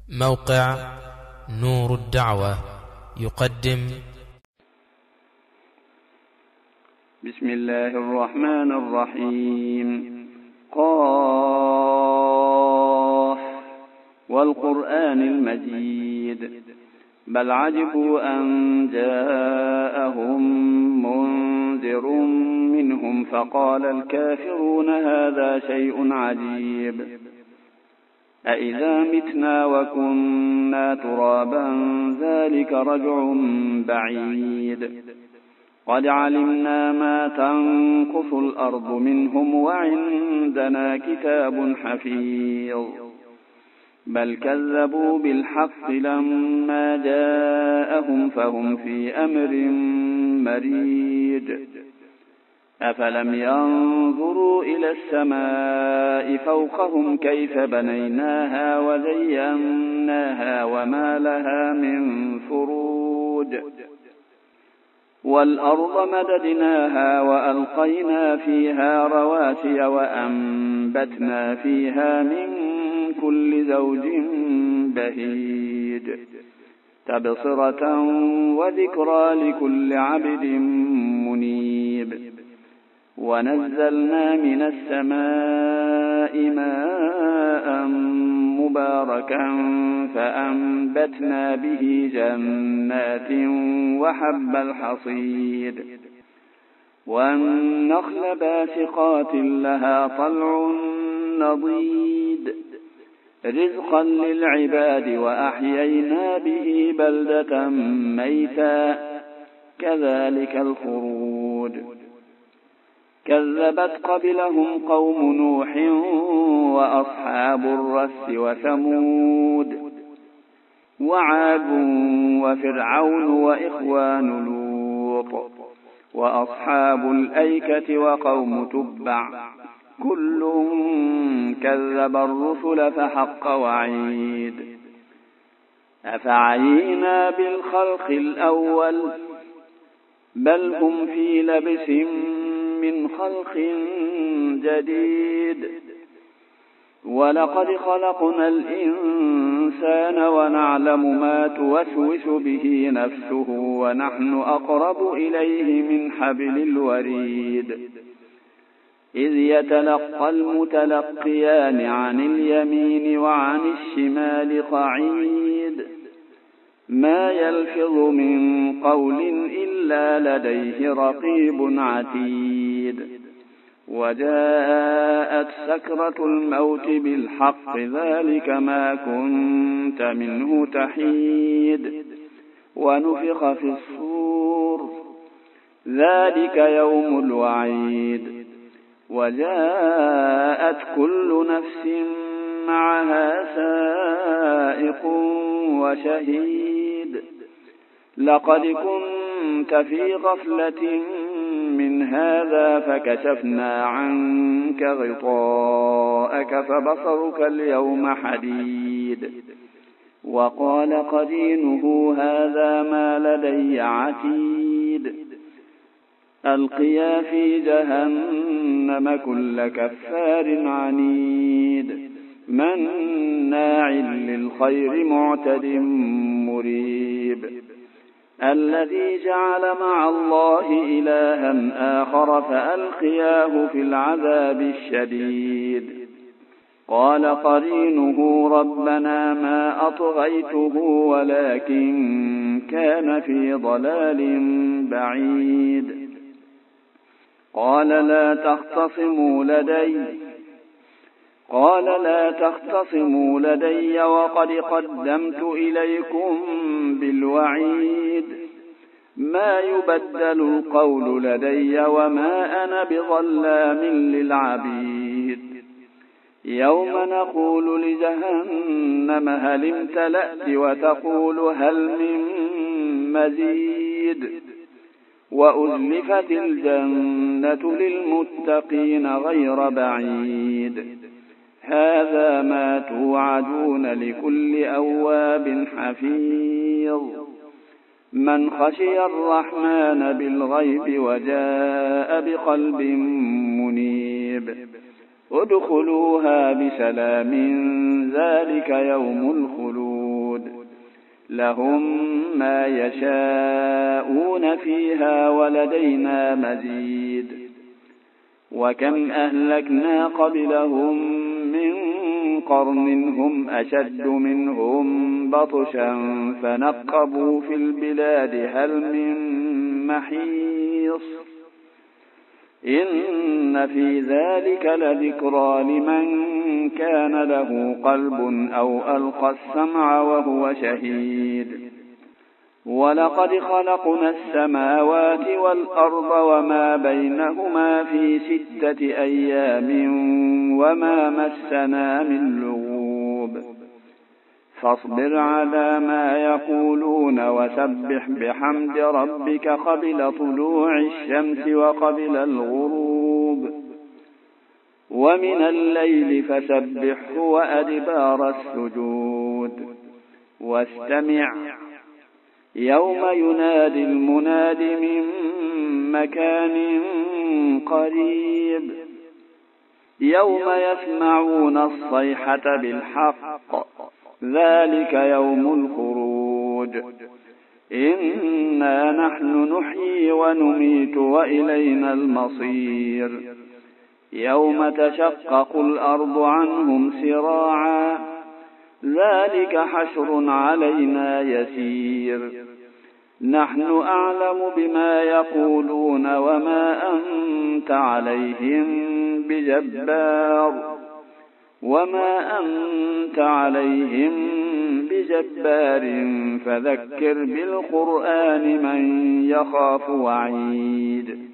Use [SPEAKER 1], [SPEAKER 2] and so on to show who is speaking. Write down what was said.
[SPEAKER 1] موقع نور الدعوة يقدم.
[SPEAKER 2] بسم الله الرحمن الرحيم. قاف والقرآن المجيد بل عجبوا أن جاءهم منذر منهم فقال الكافرون هذا شيء عجيب أإذا متنا وكنا ترابا ذلك رجع بعيد قد علمنا ما تنقص الأرض منهم وعندنا كتاب حفيظ بل كذبوا بالحق لما جاءهم فهم في أمر مريج أفلم ينظروا إلى السماء فوقهم كيف بنيناها وزيناها وما لها من فروج والأرض مددناها وألقينا فيها رواسي وأنبتنا فيها من كل زوج بهيج تبصرة وذكرى لكل عبد منيب ونزلنا من السماء ماء مباركا فأنبتنا به جنات وحب الحصيد والنخل باسقات لها طلع نضيد رزقا للعباد وأحيينا به بلدة ميتا كذلك الخروج كذبت قبلهم قوم نوح وأصحاب الرس وثمود وعاد وفرعون وإخوان لوط وأصحاب الأيكة وقوم تبع كل كذب الرسل فحق وعيد أفعينا بالخلق الأول بل هم في لبس من خلق جديد ولقد خلقنا الإنسان ونعلم ما توسوس به نفسه ونحن أقرب إليه من حبل الوريد إذ يتلقى المتلقيان عن اليمين وعن الشمال قعيد ما يلفظ من قول إلا لديه رقيب عتيد وجاءت سكرة الموت بالحق ذلك ما كنت منه تحيد ونفخ في الصور ذلك يوم الوعيد وجاءت كل نفس معها سائق وشهيد لقد كنت في غفلة من هذا فكشفنا عنك غطاءك فبصرك اليوم حديد وقال قرينه هذا ما لدي عتيد ألقيا في جهنم كل كفار عنيد مناع للخير معتد مريب الذي جعل مع الله إلها آخر فألقياه في العذاب الشديد قال قرينه ربنا ما أطغيته ولكن كان في ضلال بعيد قال لا تختصموا لدي وقد قدمت إليكم بالوعيد ما يبدل القول لدي وما أنا بظلام للعبيد يوم نقول لجهنم هل امتلأت وتقول هل من مزيد وأزلفت الجنة للمتقين غير بعيد هذا ما توعدون لكل أواب حفيظ من خشي الرحمن بالغيب وجاء بقلب منيب ادخلوها بسلام ذلك يوم الخلود لهم ما يشاءون فيها ولدينا مزيد وكم أهلكنا قبلهم من قرن هم أشد منهم بطشا فنقبوا في البلاد هل من محيص إن في ذلك لذكرى لمن كان له قلب أو ألقى السمع وهو شهيد ولقد خلقنا السماوات والأرض وما بينهما في 6 أيام وما مسنا من لغوب فاصبر على ما يقولون وسبح بحمد ربك قبل طلوع الشمس وقبل الغروب ومن الليل فسبحه وأدبار السجود واستمع يوم ينادي المناد من مكان قريب يوم يسمعون الصيحة بالحق ذلك يوم الخروج إنا نحن نحيي ونميت وإلينا المصير يوم تشقق الأرض عنهم سراعا ذلك حشر علينا يسير نحن أعلم بما يقولون وما أنت عليهم بجبار فذكر بالقرآن من يخاف وعيد